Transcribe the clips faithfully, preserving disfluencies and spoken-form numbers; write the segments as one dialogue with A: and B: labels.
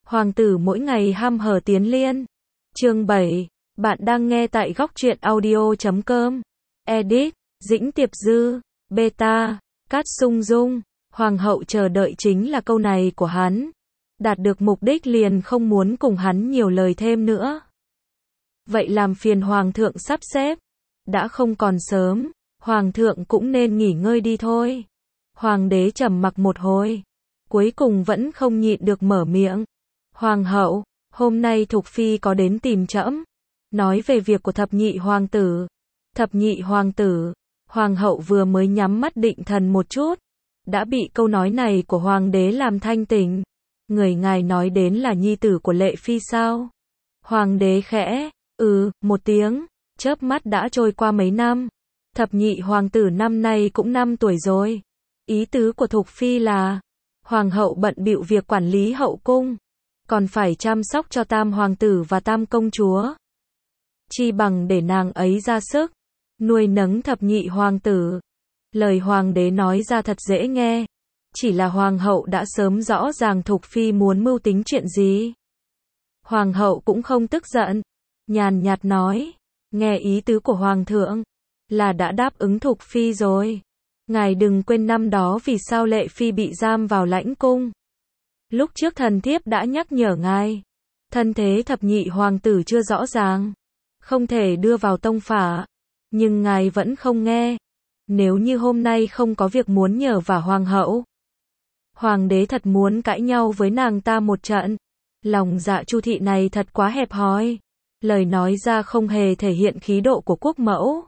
A: Hoàng tử mỗi ngày ham hở tiến liên. Chương bảy. Bạn đang nghe tại góc truyện audio chấm com. Edit, Dĩnh Tiệp Dư, Beta, Cát Sung Dung. Hoàng hậu chờ đợi chính là câu này của hắn. Đạt được mục đích liền không muốn cùng hắn nhiều lời thêm nữa. Vậy làm phiền hoàng thượng sắp xếp. Đã không còn sớm, hoàng thượng cũng nên nghỉ ngơi đi thôi. Hoàng đế trầm mặc một hồi, cuối cùng vẫn không nhịn được mở miệng. Hoàng hậu, hôm nay Thục Phi có đến tìm trẫm, nói về việc của thập nhị hoàng tử. Thập nhị hoàng tử, hoàng hậu vừa mới nhắm mắt định thần một chút, đã bị câu nói này của hoàng đế làm thanh tỉnh. Người ngài nói đến là nhi tử của Lệ Phi sao? Hoàng đế khẽ, ừ, một tiếng, chớp mắt đã trôi qua mấy năm. Thập nhị hoàng tử năm nay cũng năm tuổi rồi. Ý tứ của Thục Phi là, hoàng hậu bận bịu việc quản lý hậu cung, còn phải chăm sóc cho tam hoàng tử và tam công chúa. Chi bằng để nàng ấy ra sức, nuôi nấng thập nhị hoàng tử. Lời hoàng đế nói ra thật dễ nghe, chỉ là hoàng hậu đã sớm rõ ràng Thục Phi muốn mưu tính chuyện gì. Hoàng hậu cũng không tức giận, nhàn nhạt nói, nghe ý tứ của hoàng thượng, là đã đáp ứng Thục Phi rồi. Ngài đừng quên năm đó vì sao Lệ Phi bị giam vào lãnh cung. Lúc trước thần thiếp đã nhắc nhở ngài, thân thế thập nhị hoàng tử chưa rõ ràng, không thể đưa vào tông phả, nhưng ngài vẫn không nghe. Nếu như hôm nay không có việc muốn nhờ vả hoàng hậu, hoàng đế thật muốn cãi nhau với nàng ta một trận. Lòng dạ Chu thị này thật quá hẹp hòi, lời nói ra không hề thể hiện khí độ của quốc mẫu.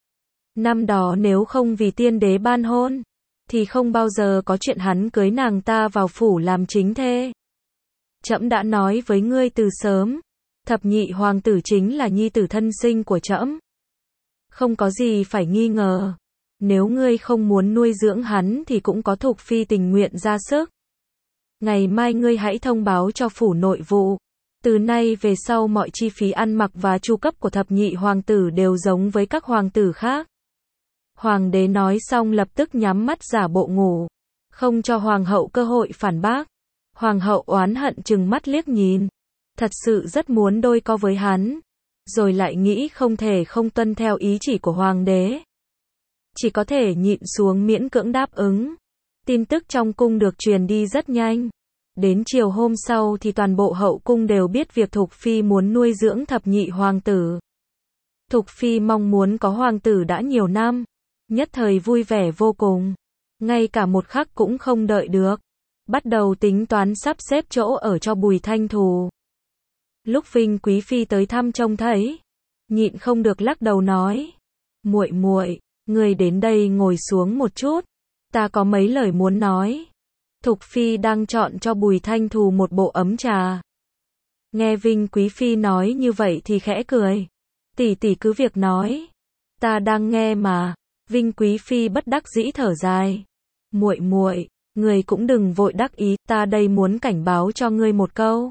A: Năm đó nếu không vì tiên đế ban hôn, thì không bao giờ có chuyện hắn cưới nàng ta vào phủ làm chính thê. Trẫm đã nói với ngươi từ sớm, thập nhị hoàng tử chính là nhi tử thân sinh của trẫm. Không có gì phải nghi ngờ. Nếu ngươi không muốn nuôi dưỡng hắn thì cũng có Thục Phi tình nguyện ra sức. Ngày mai ngươi hãy thông báo cho phủ nội vụ. Từ nay về sau mọi chi phí ăn mặc và chu cấp của thập nhị hoàng tử đều giống với các hoàng tử khác. Hoàng đế nói xong lập tức nhắm mắt giả bộ ngủ, không cho hoàng hậu cơ hội phản bác. Hoàng hậu oán hận trừng mắt liếc nhìn, thật sự rất muốn đôi co với hắn, rồi lại nghĩ không thể không tuân theo ý chỉ của hoàng đế. Chỉ có thể nhịn xuống miễn cưỡng đáp ứng. Tin tức trong cung được truyền đi rất nhanh. Đến chiều hôm sau thì toàn bộ hậu cung đều biết việc Thục Phi muốn nuôi dưỡng thập nhị hoàng tử. Thục Phi mong muốn có hoàng tử đã nhiều năm, nhất thời vui vẻ vô cùng, ngay cả một khắc cũng không đợi được, bắt đầu tính toán sắp xếp chỗ ở cho Bùi Thanh Thù. Lúc Vinh Quý Phi tới thăm trông thấy, nhịn không được lắc đầu nói, muội muội, người đến đây ngồi xuống một chút, ta có mấy lời muốn nói. Thục Phi đang chọn cho Bùi Thanh Thù một bộ ấm trà. Nghe Vinh Quý Phi nói như vậy thì khẽ cười, tỷ tỷ cứ việc nói, ta đang nghe mà. Vinh Quý Phi bất đắc dĩ thở dài, muội muội, người cũng đừng vội đắc ý, ta đây muốn cảnh báo cho ngươi một câu,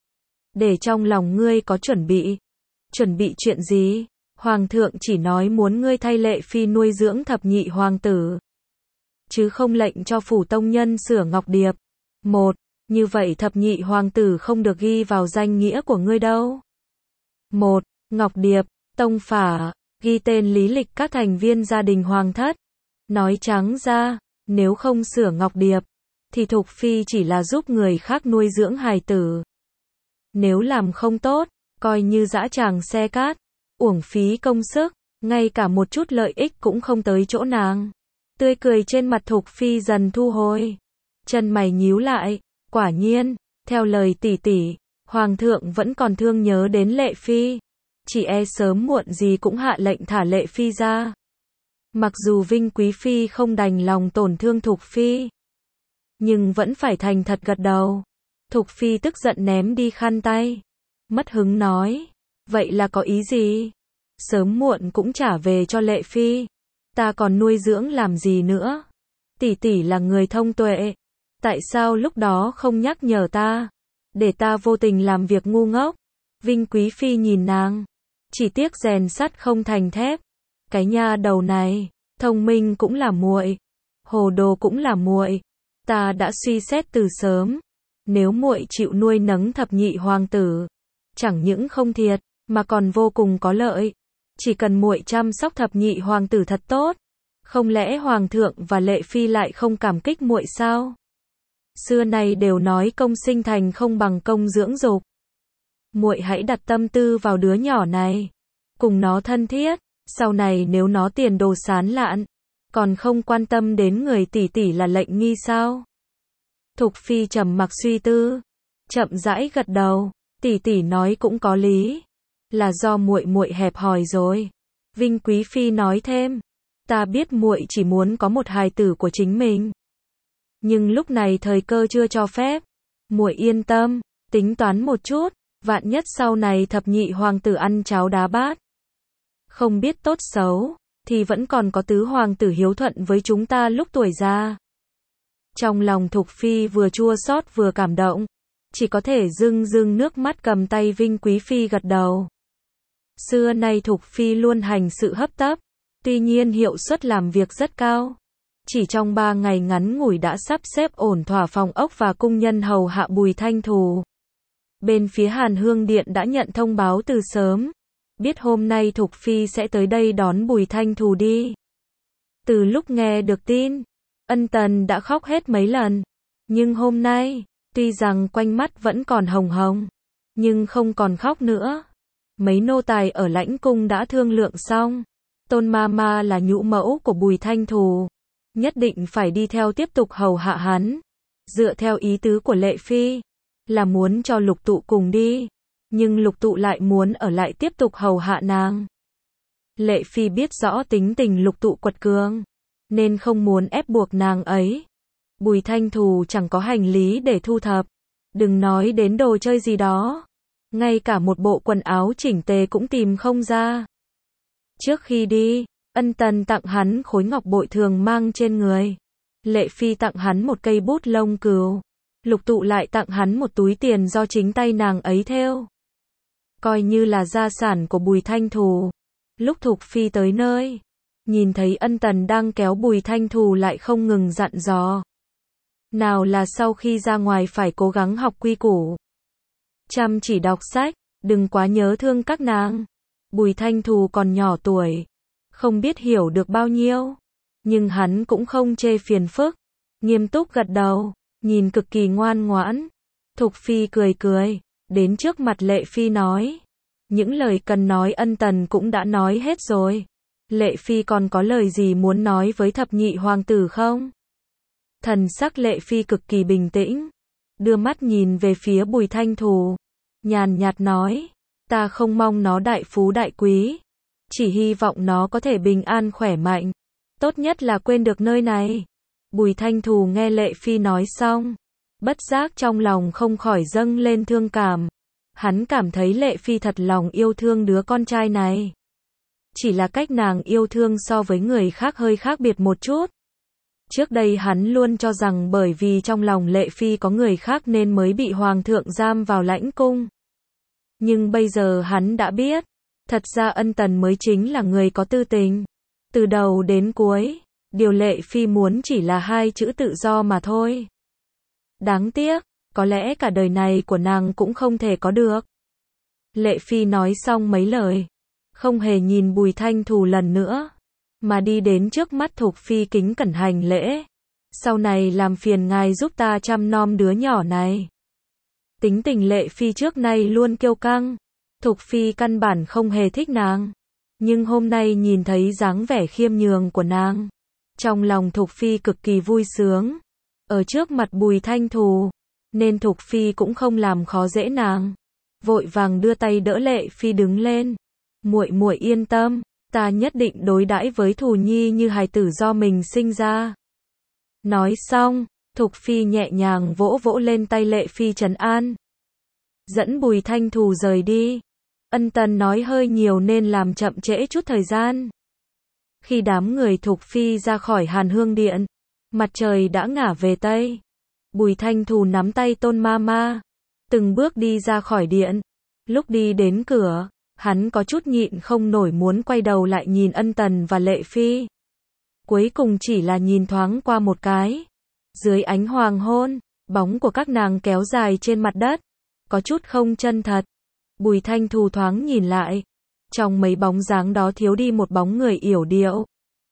A: để trong lòng ngươi có chuẩn bị. Chuẩn bị chuyện gì? Hoàng thượng chỉ nói muốn ngươi thay Lệ Phi nuôi dưỡng thập nhị hoàng tử, chứ không lệnh cho phủ tông nhân sửa ngọc điệp. Một, như vậy thập nhị hoàng tử không được ghi vào danh nghĩa của ngươi đâu. Một, ngọc điệp, tông phả, ghi tên lý lịch các thành viên gia đình hoàng thất. Nói trắng ra, nếu không sửa ngọc điệp, thì Thục Phi chỉ là giúp người khác nuôi dưỡng hài tử. Nếu làm không tốt, coi như dã tràng xe cát, uổng phí công sức, ngay cả một chút lợi ích cũng không tới chỗ nàng. Tươi cười trên mặt Thục Phi dần thu hồi, chân mày nhíu lại, quả nhiên, theo lời tỷ tỷ, hoàng thượng vẫn còn thương nhớ đến Lệ Phi, chỉ e sớm muộn gì cũng hạ lệnh thả Lệ Phi ra. Mặc dù Vinh Quý Phi không đành lòng tổn thương Thục Phi, nhưng vẫn phải thành thật gật đầu. Thục Phi tức giận ném đi khăn tay, mất hứng nói, vậy là có ý gì? Sớm muộn cũng trả về cho Lệ Phi, ta còn nuôi dưỡng làm gì nữa? Tỷ tỷ là người thông tuệ, tại sao lúc đó không nhắc nhở ta, để ta vô tình làm việc ngu ngốc? Vinh Quý Phi nhìn nàng, chỉ tiếc rèn sắt không thành thép. Cái nha đầu này, thông minh cũng là muội, hồ đồ cũng là muội. Ta đã suy xét từ sớm, Nếu muội chịu nuôi nấng thập nhị hoàng tử, chẳng những không thiệt, mà còn vô cùng có lợi. Chỉ cần muội chăm sóc thập nhị hoàng tử thật tốt, không lẽ hoàng thượng và lệ phi lại không cảm kích muội sao? Xưa nay đều nói công sinh thành không bằng công dưỡng dục. Muội hãy đặt tâm tư vào đứa nhỏ này, cùng nó thân thiết, sau này nếu nó tiền đồ sán lạn, còn không quan tâm đến người tỷ tỷ là lệnh nghi sao? Thục phi trầm mặc suy tư, chậm rãi gật đầu, tỷ tỷ nói cũng có lý, là do muội muội hẹp hòi rồi. Vinh Quý phi nói thêm, ta biết muội chỉ muốn có một hài tử của chính mình, nhưng lúc này thời cơ chưa cho phép. Muội yên tâm, tính toán một chút, vạn nhất sau này thập nhị hoàng tử ăn cháo đá bát, không biết tốt xấu, thì vẫn còn có tứ hoàng tử hiếu thuận với chúng ta lúc tuổi già. Trong lòng Thục phi vừa chua xót vừa cảm động, chỉ có thể rưng rưng nước mắt cầm tay Vinh Quý phi gật đầu. Xưa nay Thục phi luôn hành sự hấp tấp, tuy nhiên hiệu suất làm việc rất cao. Chỉ trong ba ngày ngắn ngủi đã sắp xếp ổn thỏa phòng ốc và cung nhân hầu hạ Bùi Thanh Thù. Bên phía Hàn Hương Điện đã nhận thông báo từ sớm, biết hôm nay Thục phi sẽ tới đây đón Bùi Thanh Thù đi. Từ lúc nghe được tin, Ân Tần đã khóc hết mấy lần, nhưng hôm nay, tuy rằng quanh mắt vẫn còn hồng hồng, nhưng không còn khóc nữa. Mấy nô tài ở lãnh cung đã thương lượng xong, Tôn ma ma là nhũ mẫu của Bùi Thanh Thù, nhất định phải đi theo tiếp tục hầu hạ hắn. Dựa theo ý tứ của Lệ phi, là muốn cho Lục Tụ cùng đi, nhưng Lục Tụ lại muốn ở lại tiếp tục hầu hạ nàng. Lệ phi biết rõ tính tình Lục Tụ quật cường, nên không muốn ép buộc nàng ấy. Bùi Thanh Thù chẳng có hành lý để thu thập, đừng nói đến đồ chơi gì đó, ngay cả một bộ quần áo chỉnh tề cũng tìm không ra. Trước khi đi, Ân Tần tặng hắn khối ngọc bội thường mang trên người. Lệ phi tặng hắn một cây bút lông cừu. Lục Tụ lại tặng hắn một túi tiền do chính tay nàng ấy thêu, coi như là gia sản của Bùi Thanh Thù. Lúc Thục phi tới nơi, nhìn thấy Ân Tần đang kéo Bùi Thanh Thù lại không ngừng dặn dò. Nào là sau khi ra ngoài phải cố gắng học quy củ, chăm chỉ đọc sách, đừng quá nhớ thương các nàng. Bùi Thanh Thù còn nhỏ tuổi, không biết hiểu được bao nhiêu, nhưng hắn cũng không chê phiền phức, nghiêm túc gật đầu, nhìn cực kỳ ngoan ngoãn. Thục phi cười cười, đến trước mặt Lệ phi nói, những lời cần nói Ân Tần cũng đã nói hết rồi. Lệ phi còn có lời gì muốn nói với thập nhị hoàng tử không? Thần sắc Lệ phi cực kỳ bình tĩnh, đưa mắt nhìn về phía Bùi Thanh Thù, nhàn nhạt nói, ta không mong nó đại phú đại quý, chỉ hy vọng nó có thể bình an khỏe mạnh, tốt nhất là quên được nơi này. Bùi Thanh Thù nghe Lệ phi nói xong, bất giác trong lòng không khỏi dâng lên thương cảm. Hắn cảm thấy Lệ phi thật lòng yêu thương đứa con trai này. Chỉ là cách nàng yêu thương so với người khác hơi khác biệt một chút. Trước đây hắn luôn cho rằng bởi vì trong lòng Lệ phi có người khác nên mới bị hoàng thượng giam vào lãnh cung. Nhưng bây giờ hắn đã biết, thật ra Ân Tần mới chính là người có tư tình. Từ đầu đến cuối, điều Lệ phi muốn chỉ là hai chữ tự do mà thôi. Đáng tiếc, có lẽ cả đời này của nàng cũng không thể có được. Lệ phi nói xong mấy lời, không hề nhìn Bùi Thanh Thù lần nữa, mà đi đến trước mắt Thục phi kính cẩn hành lễ. Sau này làm phiền ngài giúp ta chăm nom đứa nhỏ này. Tính tình Lệ phi trước nay luôn kiêu căng, Thục phi căn bản không hề thích nàng, nhưng hôm nay nhìn thấy dáng vẻ khiêm nhường của nàng, trong lòng Thục phi cực kỳ vui sướng. Ở trước mặt Bùi Thanh Thù, nên Thục phi cũng không làm khó dễ nàng, vội vàng đưa tay đỡ Lệ phi đứng lên. Muội muội yên tâm, ta nhất định đối đãi với Thù nhi như hài tử do mình sinh ra. Nói xong, Thục phi nhẹ nhàng vỗ vỗ lên tay Lệ phi trấn an, dẫn Bùi Thanh Thù rời đi. Ân Tần nói hơi nhiều nên làm chậm trễ chút thời gian. Khi đám người Thục phi ra khỏi Hàn Hương Điện, mặt trời đã ngả về tây. Bùi Thanh Thù nắm tay Tôn ma ma, từng bước đi ra khỏi điện. Lúc đi đến cửa, hắn có chút nhịn không nổi muốn quay đầu lại nhìn Ân Tần và Lệ phi. Cuối cùng chỉ là nhìn thoáng qua một cái. Dưới ánh hoàng hôn, Bóng của các nàng kéo dài trên mặt đất, có chút không chân thật. Bùi Thanh Thu thoáng nhìn lại, trong mấy bóng dáng đó thiếu đi một bóng người yểu điệu.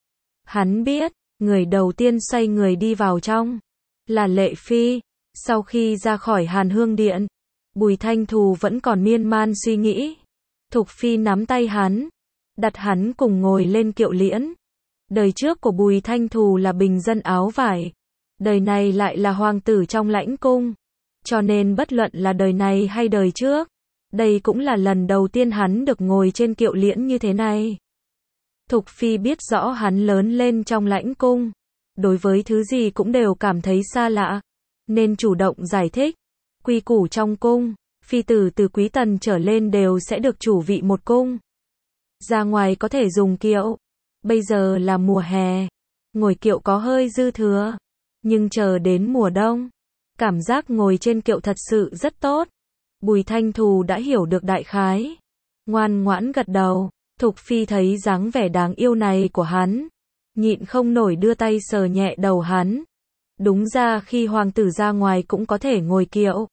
A: Hắn biết, người đầu tiên xoay người đi vào trong là Lệ Phi. Sau khi ra khỏi Hàn Hương Điện, Bùi Thanh Thu vẫn còn miên man suy nghĩ. Thục Phi nắm tay hắn, đặt hắn cùng ngồi lên kiệu liễn. Đời trước của Bùi Thanh Thu là bình dân áo vải, đời này lại là hoàng tử trong lãnh cung. Cho nên bất luận là đời này hay đời trước, đây cũng là lần đầu tiên hắn được ngồi trên kiệu liễn như thế này. Thục Phi biết rõ hắn lớn lên trong lãnh cung, đối với thứ gì cũng đều cảm thấy xa lạ, nên chủ động giải thích. Quy củ trong cung, phi tử từ quý tần trở lên đều sẽ được chủ vị một cung. Ra ngoài có thể dùng kiệu. Bây giờ là mùa hè, ngồi kiệu có hơi dư thừa, nhưng chờ đến mùa đông, cảm giác ngồi trên kiệu thật sự rất tốt. Bùi Thanh Thu đã hiểu được đại khái, ngoan ngoãn gật đầu. Thục Phi thấy dáng vẻ đáng yêu này của hắn, nhịn không nổi đưa tay sờ nhẹ đầu hắn. Đúng ra khi hoàng tử ra ngoài cũng có thể ngồi kiệu.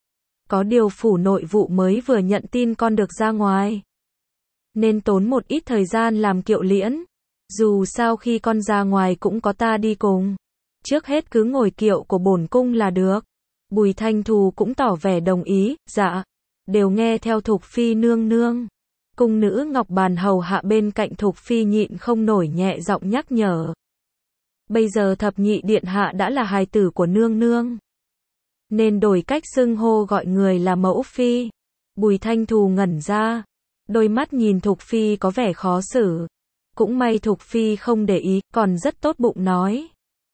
A: Có điều phủ nội vụ mới vừa nhận tin con được ra ngoài, nên tốn một ít thời gian làm kiệu liễn. Dù sao khi con ra ngoài cũng có ta đi cùng, trước hết cứ ngồi kiệu của bổn cung là được. Bùi Thanh Thu cũng tỏ vẻ đồng ý. Dạ, đều nghe theo Thục Phi nương nương. Cung nữ Ngọc Bàn hầu hạ bên cạnh Thục Phi nhịn không nổi nhẹ giọng nhắc nhở. Bây giờ thập nhị điện hạ đã là hài tử của nương nương, nên đổi cách xưng hô gọi người là mẫu phi. Bùi Thanh Thu ngẩn ra, đôi mắt nhìn Thục Phi có vẻ khó xử. Cũng may Thục Phi không để ý, còn rất tốt bụng nói.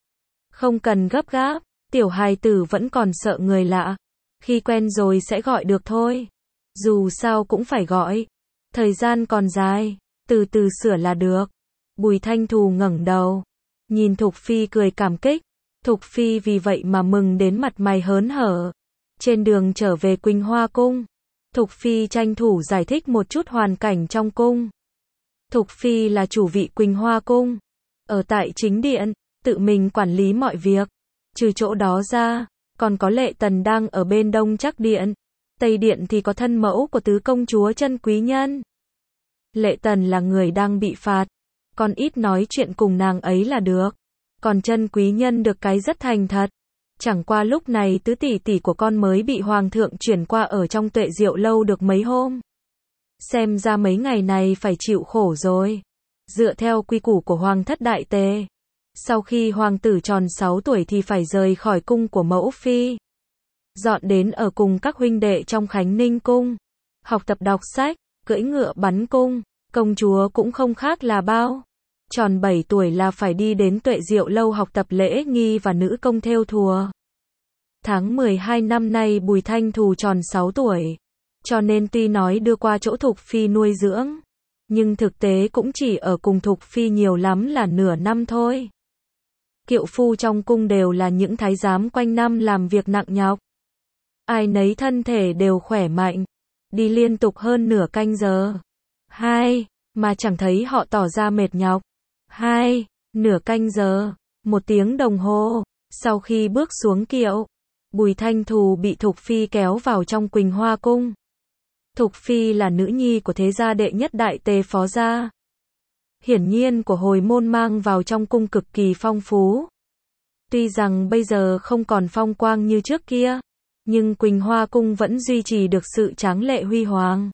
A: Không cần gấp gáp, tiểu hài tử vẫn còn sợ người lạ. Khi quen rồi sẽ gọi được thôi. Dù sao cũng phải gọi. Thời gian còn dài, từ từ sửa là được. Bùi Thanh Thu ngẩng đầu, nhìn Thục Phi cười cảm kích. Thục Phi vì vậy mà mừng đến mặt mày hớn hở. Trên đường trở về Quỳnh Hoa Cung, Thục Phi tranh thủ giải thích một chút hoàn cảnh trong cung. Thục Phi là chủ vị Quỳnh Hoa Cung, ở tại chính điện, tự mình quản lý mọi việc. Trừ chỗ đó ra, còn có Lệ Tần đang ở bên Đông Trắc Điện. Tây Điện thì có thân mẫu của tứ công chúa Chân Quý Nhân. Lệ Tần là người đang bị phạt, con ít nói chuyện cùng nàng ấy là được. Còn Chân Quý Nhân được cái rất thành thật. Chẳng qua lúc này tứ tỷ tỷ của con mới bị hoàng thượng chuyển qua ở trong Tuệ Diệu lâu được mấy hôm. Xem ra mấy ngày này phải chịu khổ rồi. Dựa theo quy củ của Hoàng thất Đại Tề, sau khi hoàng tử tròn sáu tuổi thì phải rời khỏi cung của mẫu phi, dọn đến ở cùng các huynh đệ trong Khánh Ninh cung, học tập đọc sách, cưỡi ngựa bắn cung. Công chúa cũng không khác là bao. Tròn bảy tuổi là phải đi đến Tuệ Diệu lâu học tập lễ nghi và nữ công thêu thùa. Tháng mười hai năm nay Bùi Thanh Thu tròn sáu tuổi, cho nên tuy nói đưa qua chỗ Thục Phi nuôi dưỡng, nhưng thực tế cũng chỉ ở cùng Thục Phi nhiều lắm là nửa năm thôi. Kiệu phu trong cung đều là những thái giám quanh năm làm việc nặng nhọc. Ai nấy thân thể đều khỏe mạnh, đi liên tục hơn nửa canh giờ. Hai, mà chẳng thấy họ tỏ ra mệt nhọc. Hai, nửa canh giờ, một tiếng đồng hồ. Sau khi bước xuống kiệu, Bùi Thanh Thu bị Thục Phi kéo vào trong Quỳnh Hoa Cung. Thục Phi là nữ nhi của thế gia đệ nhất Đại Tề phó gia. Hiển nhiên của hồi môn mang vào trong cung cực kỳ phong phú. Tuy rằng bây giờ không còn phong quang như trước kia, nhưng Quỳnh Hoa Cung vẫn duy trì được sự tráng lệ huy hoàng.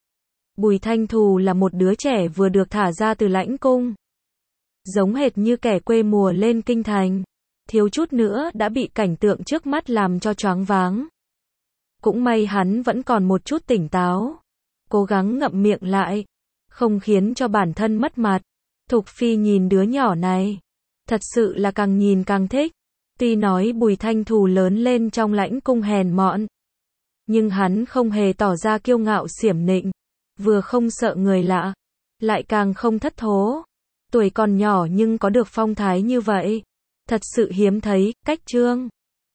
A: Bùi Thanh Thu là một đứa trẻ vừa được thả ra từ lãnh cung, giống hệt như kẻ quê mùa lên kinh thành, thiếu chút nữa đã bị cảnh tượng trước mắt làm cho choáng váng. Cũng may hắn vẫn còn một chút tỉnh táo, cố gắng ngậm miệng lại, không khiến cho bản thân mất mặt. Thục Phi nhìn đứa nhỏ này, thật sự là càng nhìn càng thích. Tuy nói Bùi Thanh Thu lớn lên trong lãnh cung hèn mọn, nhưng hắn không hề tỏ ra kiêu ngạo xiểm nịnh, vừa không sợ người lạ, lại càng không thất thố. Tuổi còn nhỏ nhưng có được phong thái như vậy, thật sự hiếm thấy. Cách chương